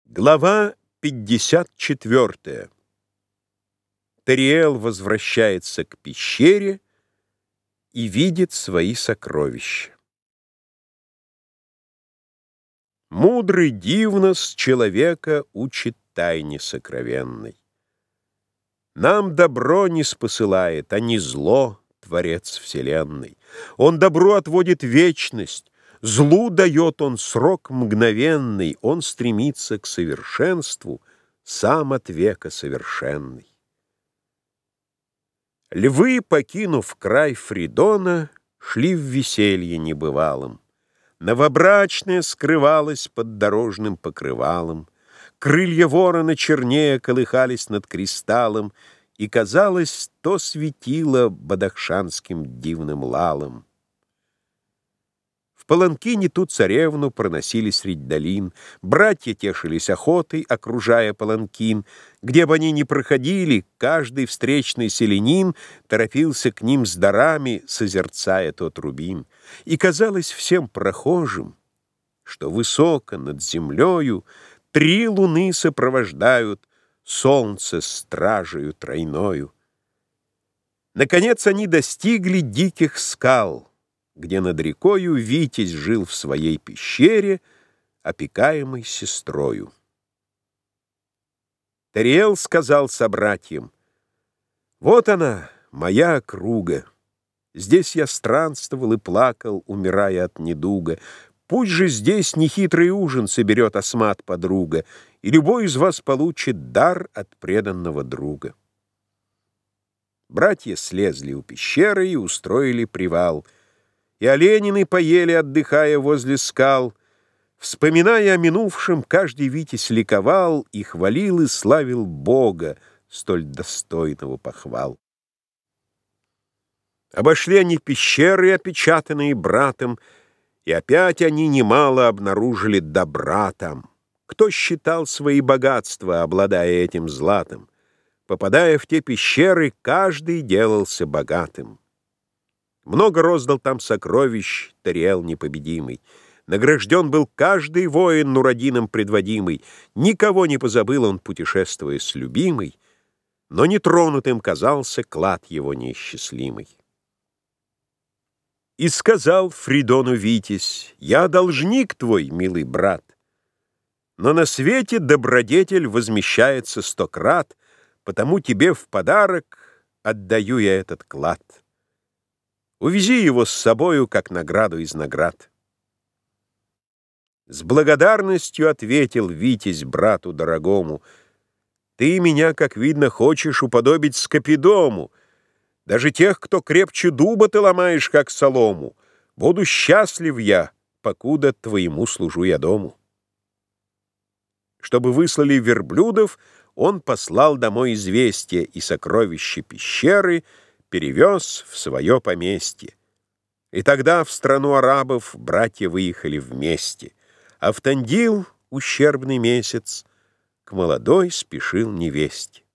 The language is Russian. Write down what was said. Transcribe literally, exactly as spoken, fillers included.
Глава пятьдесят четвёртая. Тариэл возвращается к пещере и видит свои сокровища. Мудрый дивно с человека учит тайне сокровенной. Нам добро не спосылает, а не зло, Творец вселенной. Он добру отводит вечность, злу дает он срок мгновенный, он стремится к совершенству, сам от века совершенный. Львы, покинув край Фридона, шли в веселье небывалом. Новобрачная скрывалась под дорожным покрывалом, крылья ворона чернее колыхались над кристаллом, и, казалось, то светило бадахшанским дивным лалом. В паланкине ту царевну проносили средь долин, братья тешились охотой, окружая паланкин. Где бы они ни проходили, каждый встречный селянин торопился к ним с дарами, созерцая тот рубин. И казалось всем прохожим, что высоко над землею три луны сопровождают солнце стражею тройною. Наконец они достигли диких скал, где над рекою Витязь жил в своей пещере, опекаемый сестрою. Тариэл сказал собратьям: «Вот она, моя округа. Здесь я странствовал и плакал, умирая от недуга. Пусть же здесь нехитрый ужин соберет Асмат подруга, и любой из вас получит дар от преданного друга». Братья слезли у пещеры и устроили привал, и оленины поели, отдыхая возле скал. Вспоминая о минувшем, каждый витязь ликовал и хвалил и славил Бога, столь достойного похвал. Обошли они пещеры, опечатанные братом, и опять они немало обнаружили добра там. Кто считал свои богатства, обладая этим златом? Попадая в те пещеры, каждый делался богатым. Много роздал там сокровищ Тариэл непобедимый. Награжден был каждый воин Нурадином предводимый. Никого не позабыл он, путешествуя с любимой, но нетронутым казался клад его неисчислимый. И сказал Фридону Витязь: «Я должник твой, милый брат, но на свете добродетель возмещается сто крат, потому тебе в подарок отдаю я этот клад. Увези его с собою, как награду из наград». С благодарностью ответил Витязь брату дорогому: «Ты меня, как видно, хочешь уподобить Скопидому. Даже тех, кто крепче дуба, ты ломаешь, как солому. Буду счастлив я, покуда твоему служу я дому». Чтобы выслали верблюдов, он послал домой известие, и сокровища пещеры перевез в свое поместье. И тогда в страну арабов братья выехали вместе, а в Тандил, ущербный месяц, к молодой спешил невесте.